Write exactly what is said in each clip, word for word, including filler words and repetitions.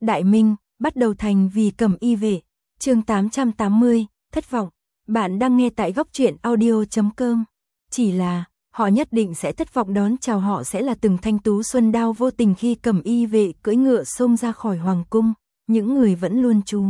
Đại Minh, bắt đầu thành vì Cẩm Y Vệ. Chương tám trăm tám mươi, thất vọng. Bạn đang nghe tại góc truyện audio chấm com. Chỉ là, họ nhất định sẽ thất vọng, đón chào họ sẽ là từng thanh tú xuân đao vô tình khi Cẩm Y Vệ cưỡi ngựa xông ra khỏi hoàng cung, những người vẫn luôn chú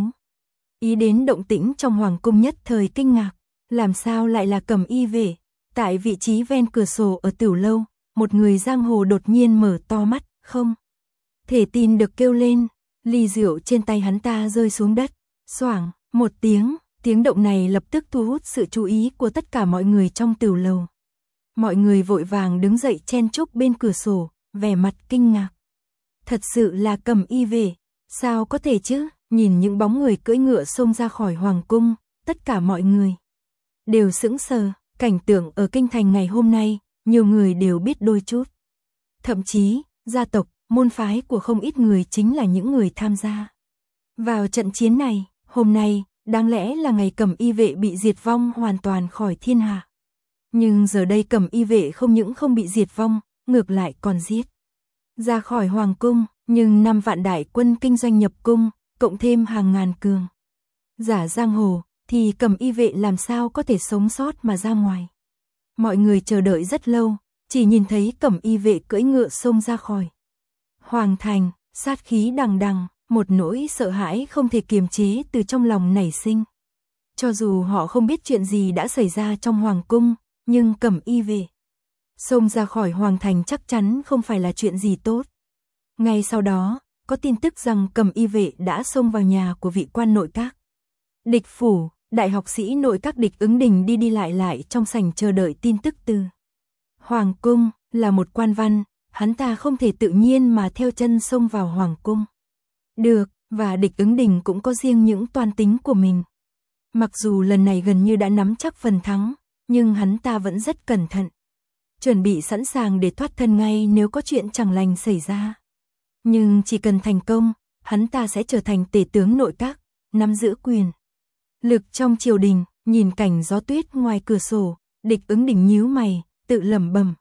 ý đến động tĩnh trong hoàng cung nhất thời kinh ngạc, làm sao lại là Cẩm Y Vệ? Tại vị trí ven cửa sổ ở tiểu lâu, một người giang hồ đột nhiên mở to mắt, không thể tin được kêu lên, ly rượu trên tay hắn ta rơi xuống đất, xoảng, một tiếng, tiếng động này lập tức thu hút sự chú ý của tất cả mọi người trong tiểu lầu. Mọi người vội vàng đứng dậy chen chúc bên cửa sổ, vẻ mặt kinh ngạc. Thật sự là Cẩm Y Vệ, sao có thể chứ? Nhìn những bóng người cưỡi ngựa xông ra khỏi hoàng cung, tất cả mọi người đều sững sờ, cảnh tượng ở kinh thành ngày hôm nay, nhiều người đều biết đôi chút. Thậm chí, gia tộc, môn phái của không ít người chính là những người tham gia vào trận chiến này. Hôm nay, đáng lẽ là ngày Cẩm Y Vệ bị diệt vong hoàn toàn khỏi thiên hạ. Nhưng giờ đây Cẩm Y Vệ không những không bị diệt vong, ngược lại còn giết ra khỏi hoàng cung, nhưng năm vạn đại quân kinh doanh nhập cung, cộng thêm hàng ngàn cường giả giang hồ, thì Cẩm Y Vệ làm sao có thể sống sót mà ra ngoài. Mọi người chờ đợi rất lâu, chỉ nhìn thấy Cẩm Y Vệ cưỡi ngựa xông ra khỏi hoàng thành, sát khí đằng đằng, một nỗi sợ hãi không thể kiềm chế từ trong lòng nảy sinh. Cho dù họ không biết chuyện gì đã xảy ra trong hoàng cung, nhưng Cẩm Y Vệ xông ra khỏi hoàng thành chắc chắn không phải là chuyện gì tốt. Ngay sau đó, có tin tức rằng Cẩm Y Vệ đã xông vào nhà của vị quan nội các Địch phủ. Đại học sĩ nội các Địch Ứng Đình đi đi lại lại trong sảnh chờ đợi tin tức từ hoàng cung, là một quan văn, hắn ta không thể tự nhiên mà theo chân xông vào hoàng cung được, và Địch Ứng Đình cũng có riêng những toan tính của mình. Mặc dù lần này gần như đã nắm chắc phần thắng, nhưng hắn ta vẫn rất cẩn thận, chuẩn bị sẵn sàng để thoát thân ngay nếu có chuyện chẳng lành xảy ra. Nhưng chỉ cần thành công, hắn ta sẽ trở thành tể tướng nội các, nắm giữ quyền lực trong triều đình. Nhìn cảnh gió tuyết ngoài cửa sổ, Địch Ứng Đình nhíu mày, tự lẩm bẩm.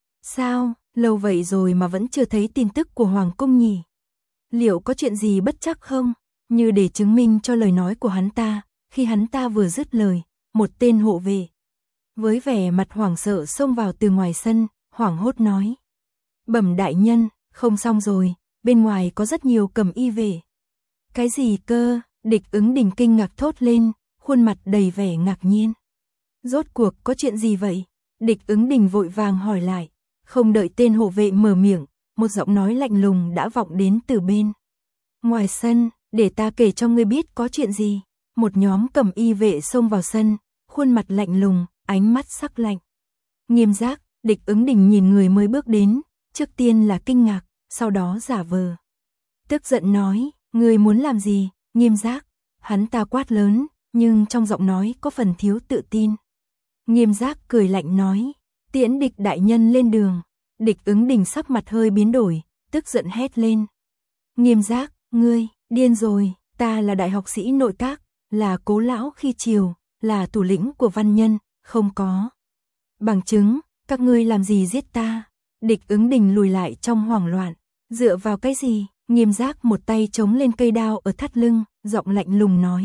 Sao, lâu vậy rồi mà vẫn chưa thấy tin tức của hoàng cung nhỉ? Liệu có chuyện gì bất trắc không? Như để chứng minh cho lời nói của hắn ta, khi hắn ta vừa dứt lời, một tên hộ vệ với vẻ mặt hoảng sợ xông vào từ ngoài sân, hoảng hốt nói. Bẩm đại nhân, không xong rồi, bên ngoài có rất nhiều Cẩm Y Vệ. Cái gì cơ? Địch Ứng Đình kinh ngạc thốt lên, khuôn mặt đầy vẻ ngạc nhiên. Rốt cuộc có chuyện gì vậy? Địch Ứng Đình vội vàng hỏi lại. Không đợi tên hộ vệ mở miệng, một giọng nói lạnh lùng đã vọng đến từ bên ngoài sân. Để ta kể cho ngươi biết có chuyện gì. Một nhóm Cẩm Y Vệ xông vào sân, khuôn mặt lạnh lùng, ánh mắt sắc lạnh nghiêm giác. Địch Ứng Đình nhìn người mới bước đến, trước tiên là kinh ngạc, sau đó giả vờ tức giận nói. Ngươi muốn làm gì? Nghiêm giác, hắn ta quát lớn, nhưng trong giọng nói có phần thiếu tự tin. Nghiêm giác cười lạnh nói. Tiễn Địch đại nhân lên đường. Địch Ứng Đình sắc mặt hơi biến đổi, tức giận hét lên. Nghiêm giác, ngươi, điên rồi, ta là đại học sĩ nội các, là cố lão khi triều, là thủ lĩnh của văn nhân, không có bằng chứng, các ngươi làm gì giết ta? Địch Ứng Đình lùi lại trong hoảng loạn. Dựa vào cái gì? Nghiêm giác một tay chống lên cây đao ở thắt lưng, giọng lạnh lùng nói.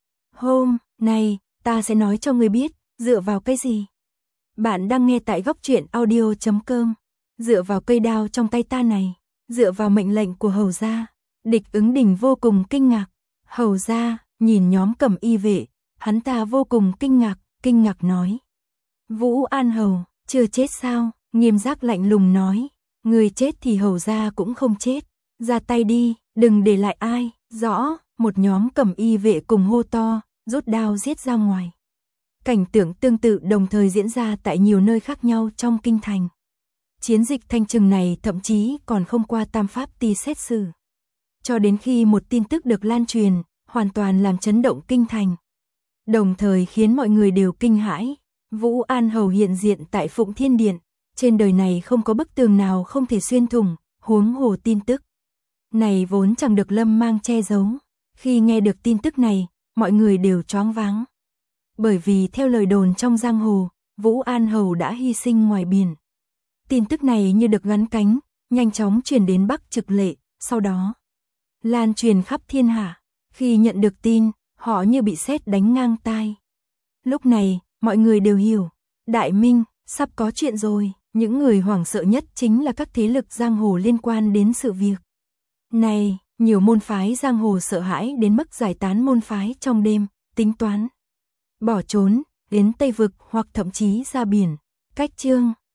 Hôm nay, ta sẽ nói cho ngươi biết, dựa vào cái gì? Bạn đang nghe tại góc truyện audio chấm com. Dựa vào cây đao trong tay ta này, dựa vào mệnh lệnh của hầu gia. Địch Ứng Đình vô cùng kinh ngạc. Hầu gia, nhìn nhóm Cẩm Y Vệ, hắn ta vô cùng kinh ngạc, kinh ngạc nói. Vũ An Hầu, chưa chết sao? Nghiêm giác lạnh lùng nói. Người chết thì hầu gia cũng không chết. Ra tay đi, đừng để lại ai. Rõ, một nhóm Cẩm Y Vệ cùng hô to, rút đao giết ra ngoài. Cảnh tượng tương tự đồng thời diễn ra tại nhiều nơi khác nhau trong kinh thành. Chiến dịch thanh trừng này thậm chí còn không qua tam pháp ti xét xử. Cho đến khi một tin tức được lan truyền, hoàn toàn làm chấn động kinh thành. Đồng thời khiến mọi người đều kinh hãi. Vũ An Hầu hiện diện tại Phụng Thiên Điện. Trên đời này không có bức tường nào không thể xuyên thủng, huống hồ tin tức này vốn chẳng được lâm mang che giấu. Khi nghe được tin tức này, mọi người đều choáng váng. Bởi vì theo lời đồn trong giang hồ, Vũ An Hầu đã hy sinh ngoài biển. Tin tức này như được gắn cánh, nhanh chóng truyền đến Bắc Trực Lệ, sau đó lan truyền khắp thiên hạ. Khi nhận được tin, họ như bị sét đánh ngang tai. Lúc này, mọi người đều hiểu, Đại Minh, sắp có chuyện rồi. Những người hoảng sợ nhất chính là các thế lực giang hồ liên quan đến sự việc này. Nhiều môn phái giang hồ sợ hãi đến mức giải tán môn phái trong đêm, tính toán bỏ trốn, đến Tây Vực hoặc thậm chí ra biển. Cách chương